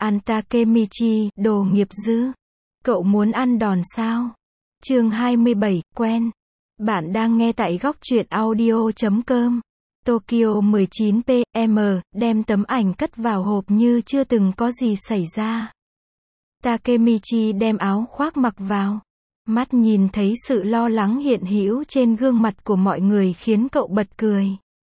Ăn Takemichi, đồ nghiệp dư. Cậu muốn ăn đòn sao? Chương 27, quen. Bạn đang nghe tại góc truyện audio.com. Tokyo 19 PM, đem tấm ảnh cất vào hộp như chưa từng có gì xảy ra. Takemichi đem áo khoác mặc vào. Mắt nhìn thấy sự lo lắng hiện hữu trên gương mặt của mọi người khiến cậu bật cười.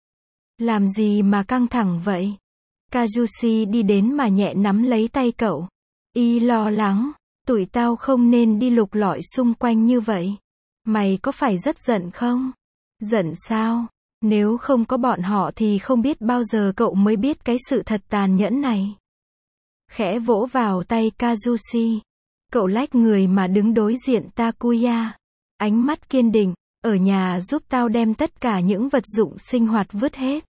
Làm gì mà căng thẳng vậy? Kazushi đi đến mà nhẹ nắm lấy tay cậu. Y lo lắng, tụi tao không nên đi lục lọi xung quanh như vậy. Mày có phải rất giận không? Giận sao? Nếu không có bọn họ thì không biết bao giờ cậu mới biết cái sự thật tàn nhẫn này. Khẽ vỗ vào tay Kazushi. Cậu lách người mà đứng đối diện Takuya. Ánh mắt kiên định, ở nhà giúp tao đem tất cả những vật dụng sinh hoạt vứt hết.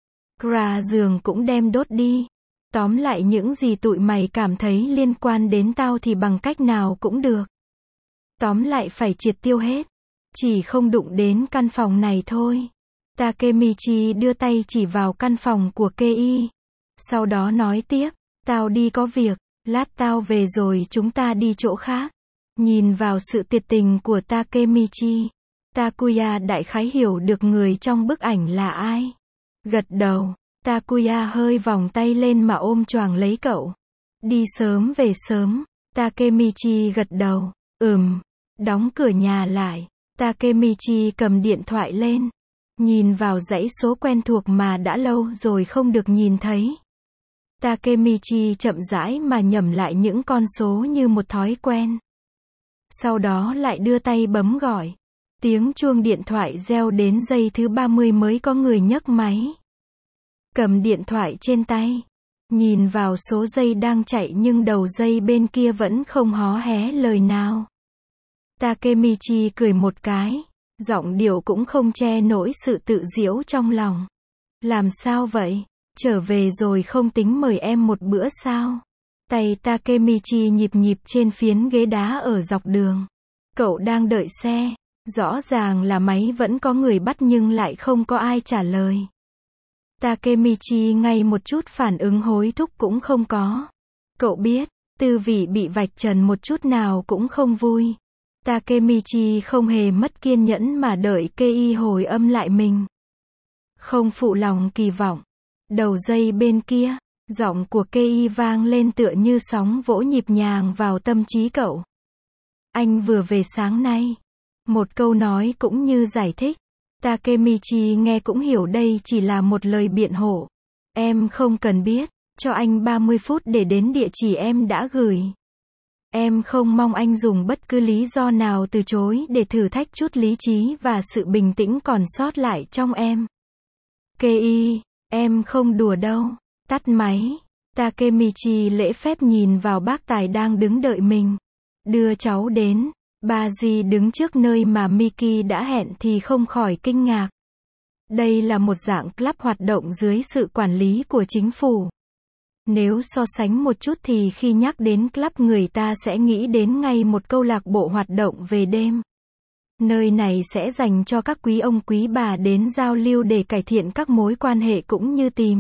Giường cũng đem đốt đi. Tóm lại những gì tụi mày cảm thấy liên quan đến tao thì bằng cách nào cũng được. Tóm lại phải triệt tiêu hết. Chỉ không đụng đến căn phòng này thôi. Takemichi đưa tay chỉ vào căn phòng của Kei. Sau đó nói tiếp, tao đi có việc, lát tao về rồi chúng ta đi chỗ khác. Nhìn vào sự tuyệt tình của Takemichi, Takuya đại khái hiểu được người trong bức ảnh là ai. Gật đầu, Takuya hơi vòng tay lên mà ôm choàng lấy cậu. Đi sớm về sớm, Takemichi gật đầu, đóng cửa nhà lại. Takemichi cầm điện thoại lên, nhìn vào dãy số quen thuộc mà đã lâu rồi không được nhìn thấy. Takemichi chậm rãi mà nhẩm lại những con số như một thói quen. Sau đó lại đưa tay bấm gọi. Tiếng chuông điện thoại reo đến giây thứ 30 mới có người nhấc máy. Cầm điện thoại trên tay, nhìn vào số giây đang chạy nhưng đầu dây bên kia vẫn không hó hé lời nào. Takemichi cười một cái, giọng điệu cũng không che nổi sự tự giễu trong lòng. Làm sao vậy? Trở về rồi không tính mời em một bữa sao? Tay Takemichi nhịp nhịp trên phiến ghế đá ở dọc đường. Cậu đang đợi xe. Rõ ràng là máy vẫn có người bắt nhưng lại không có ai trả lời. Takemichi ngay một chút phản ứng hối thúc cũng không có. Cậu biết, tư vị bị vạch trần một chút nào cũng không vui. Takemichi không hề mất kiên nhẫn mà đợi Kei hồi âm lại mình. Không phụ lòng kỳ vọng. Đầu dây bên kia, giọng của Kei vang lên tựa như sóng vỗ nhịp nhàng vào tâm trí cậu. Anh vừa về sáng nay. Một câu nói cũng như giải thích. Takemichi nghe cũng hiểu đây chỉ là một lời biện hộ. Em không cần biết, cho anh 30 phút để đến địa chỉ em đã gửi. Em không mong anh dùng bất cứ lý do nào từ chối để thử thách chút lý trí và sự bình tĩnh còn sót lại trong em. Kei, em không đùa đâu. Tắt máy. Takemichi lễ phép nhìn vào bác tài đang đứng đợi mình. Đưa cháu đến. Baji đứng trước nơi mà Miki đã hẹn thì không khỏi kinh ngạc. Đây là một dạng club hoạt động dưới sự quản lý của chính phủ. Nếu so sánh một chút thì khi nhắc đến club người ta sẽ nghĩ đến ngay một câu lạc bộ hoạt động về đêm. Nơi này sẽ dành cho các quý ông quý bà đến giao lưu để cải thiện các mối quan hệ cũng như tìm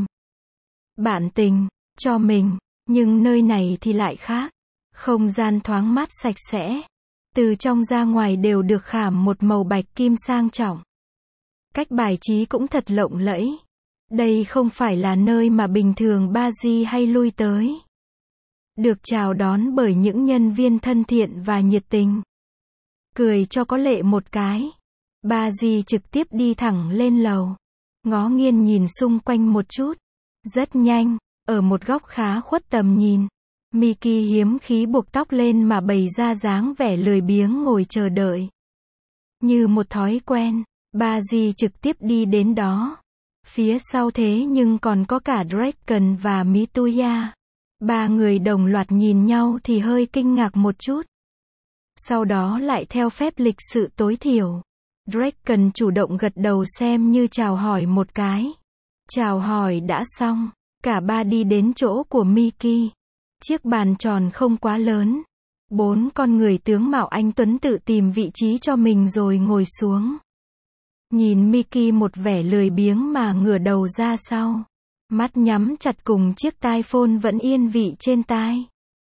bạn tình cho mình. Nhưng nơi này thì lại khác. Không gian thoáng mát sạch sẽ. Từ trong ra ngoài đều được khảm một màu bạch kim sang trọng. Cách bài trí cũng thật lộng lẫy. Đây không phải là nơi mà bình thường Baji hay lui tới. Được chào đón bởi những nhân viên thân thiện và nhiệt tình. Cười cho có lệ một cái. Baji trực tiếp đi thẳng lên lầu. Ngó nghiêng nhìn xung quanh một chút. Rất nhanh, ở một góc khá khuất tầm nhìn. Miki hiếm khí buộc tóc lên mà bày ra dáng vẻ lười biếng ngồi chờ đợi. Như một thói quen, Baji trực tiếp đi đến đó. Phía sau thế nhưng còn có cả Draken và Mituya. Ba người đồng loạt nhìn nhau thì hơi kinh ngạc một chút. Sau đó lại theo phép lịch sự tối thiểu. Draken chủ động gật đầu xem như chào hỏi một cái. Chào hỏi đã xong, cả ba đi đến chỗ của Miki. Chiếc bàn tròn không quá lớn. 4 con người tướng mạo anh tuấn tự tìm vị trí cho mình rồi ngồi xuống. Nhìn Miki một vẻ lười biếng mà ngửa đầu ra sau. Mắt nhắm chặt cùng chiếc tai phone vẫn yên vị trên tai.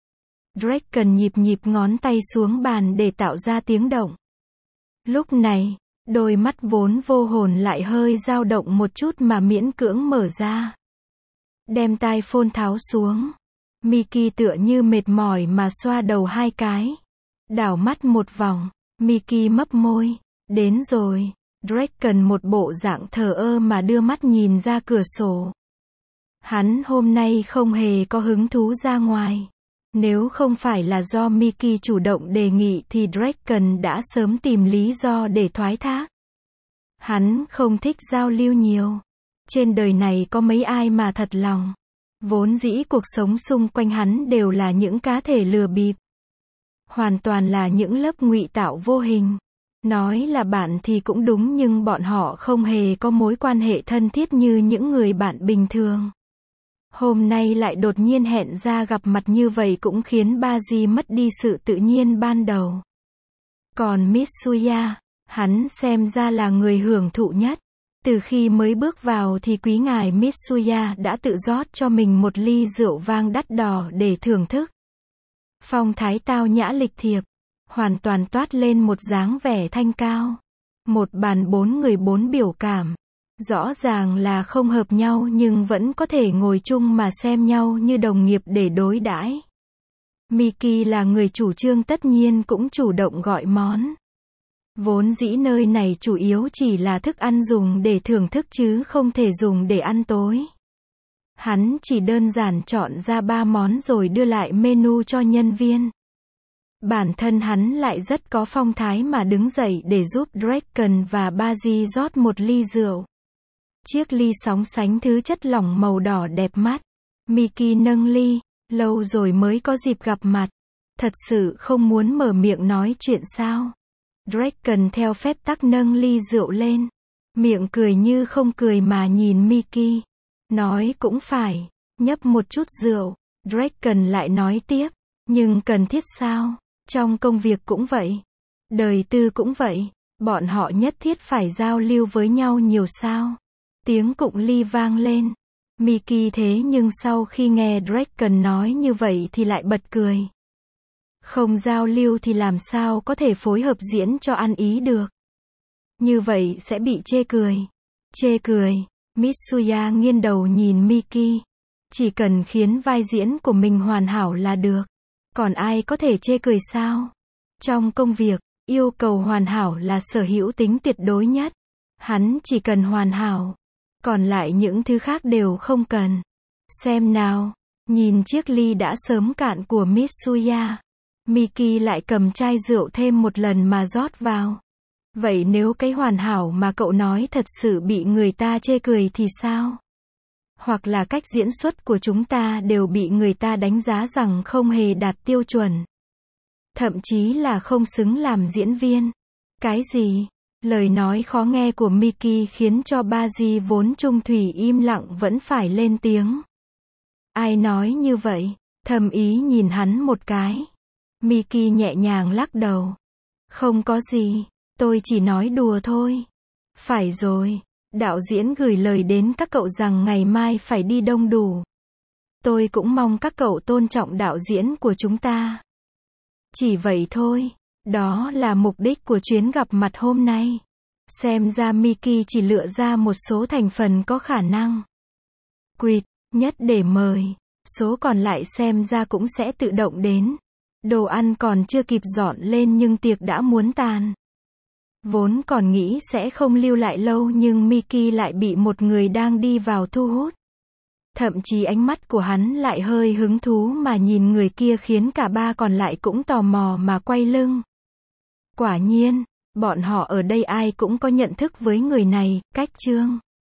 Draken nhịp ngón tay xuống bàn để tạo ra tiếng động. Lúc này, đôi mắt vốn vô hồn lại hơi dao động một chút mà miễn cưỡng mở ra. Đem tai phone tháo xuống. Mickey tựa như mệt mỏi mà xoa đầu 2 cái. Đảo mắt một vòng, Mickey mấp môi. Đến rồi. Draken một bộ dạng thờ ơ mà đưa mắt nhìn ra cửa sổ. Hắn hôm nay không hề có hứng thú ra ngoài. Nếu không phải là do Mickey chủ động đề nghị thì Draken đã sớm tìm lý do để thoái thác. Hắn không thích giao lưu nhiều. Trên đời này có mấy ai mà thật lòng. Vốn dĩ cuộc sống xung quanh hắn đều là những cá thể lừa bịp. Hoàn toàn là những lớp ngụy tạo vô hình. Nói là bạn thì cũng đúng nhưng bọn họ không hề có mối quan hệ thân thiết như những người bạn bình thường. Hôm nay lại đột nhiên hẹn ra gặp mặt như vậy cũng khiến Baji mất đi sự tự nhiên ban đầu. Còn Mitsuya, hắn xem ra là người hưởng thụ nhất. Từ khi mới bước vào thì quý ngài Mitsuya đã tự rót cho mình một ly rượu vang đắt đỏ để thưởng thức. Phong thái tao nhã lịch thiệp, hoàn toàn toát lên một dáng vẻ thanh cao. Một bàn 4 người 4 biểu cảm. Rõ ràng là không hợp nhau nhưng vẫn có thể ngồi chung mà xem nhau như đồng nghiệp để đối đãi. Mickey là người chủ trương tất nhiên cũng chủ động gọi món. Vốn dĩ nơi này chủ yếu chỉ là thức ăn dùng để thưởng thức chứ không thể dùng để ăn tối. Hắn chỉ đơn giản chọn ra 3 món rồi đưa lại menu cho nhân viên. Bản thân hắn lại rất có phong thái mà đứng dậy để giúp Draken và Baji rót một ly rượu. Chiếc ly sóng sánh thứ chất lỏng màu đỏ đẹp mắt. Mickey nâng ly, lâu rồi mới có dịp gặp mặt. Thật sự không muốn mở miệng nói chuyện sao? Draken theo phép tắc nâng ly rượu lên. Miệng cười như không cười mà nhìn Mickey. Nói cũng phải, nhấp một chút rượu. Draken lại nói tiếp, nhưng cần thiết sao? Trong công việc cũng vậy. Đời tư cũng vậy. Bọn họ nhất thiết phải giao lưu với nhau nhiều sao? Tiếng cụng ly vang lên. Mickey thế nhưng sau khi nghe Draken nói như vậy thì lại bật cười. Không giao lưu thì làm sao có thể phối hợp diễn cho ăn ý được. Như vậy sẽ bị chê cười. Chê cười. Mitsuya nghiêng đầu nhìn Mickey. Chỉ cần khiến vai diễn của mình hoàn hảo là được. Còn ai có thể chê cười sao? Trong công việc, yêu cầu hoàn hảo là sở hữu tính tuyệt đối nhất. Hắn chỉ cần hoàn hảo. Còn lại những thứ khác đều không cần. Xem nào. Nhìn chiếc ly đã sớm cạn của Mitsuya. Mickey lại cầm chai rượu thêm một lần mà rót vào. Vậy nếu cái hoàn hảo mà cậu nói thật sự bị người ta chê cười thì sao? Hoặc là cách diễn xuất của chúng ta đều bị người ta đánh giá rằng không hề đạt tiêu chuẩn. Thậm chí là không xứng làm diễn viên. Cái gì? Lời nói khó nghe của Mickey khiến cho Baji vốn trung thủy im lặng vẫn phải lên tiếng. Ai nói như vậy? Thầm ý nhìn hắn một cái. Mickey nhẹ nhàng lắc đầu. Không có gì, tôi chỉ nói đùa thôi. Phải rồi, đạo diễn gửi lời đến các cậu rằng ngày mai phải đi đông đủ. Tôi cũng mong các cậu tôn trọng đạo diễn của chúng ta. Chỉ vậy thôi, đó là mục đích của chuyến gặp mặt hôm nay. Xem ra Mickey chỉ lựa ra một số thành phần có khả năng. Quỵt, nhất để mời. Số còn lại xem ra cũng sẽ tự động đến. Đồ ăn còn chưa kịp dọn lên nhưng tiệc đã muốn tàn. Vốn còn nghĩ sẽ không lưu lại lâu nhưng Mickey lại bị một người đang đi vào thu hút. Thậm chí ánh mắt của hắn lại hơi hứng thú mà nhìn người kia khiến cả 3 còn lại cũng tò mò mà quay lưng. Quả nhiên, bọn họ ở đây ai cũng có nhận thức với người này, cách chương.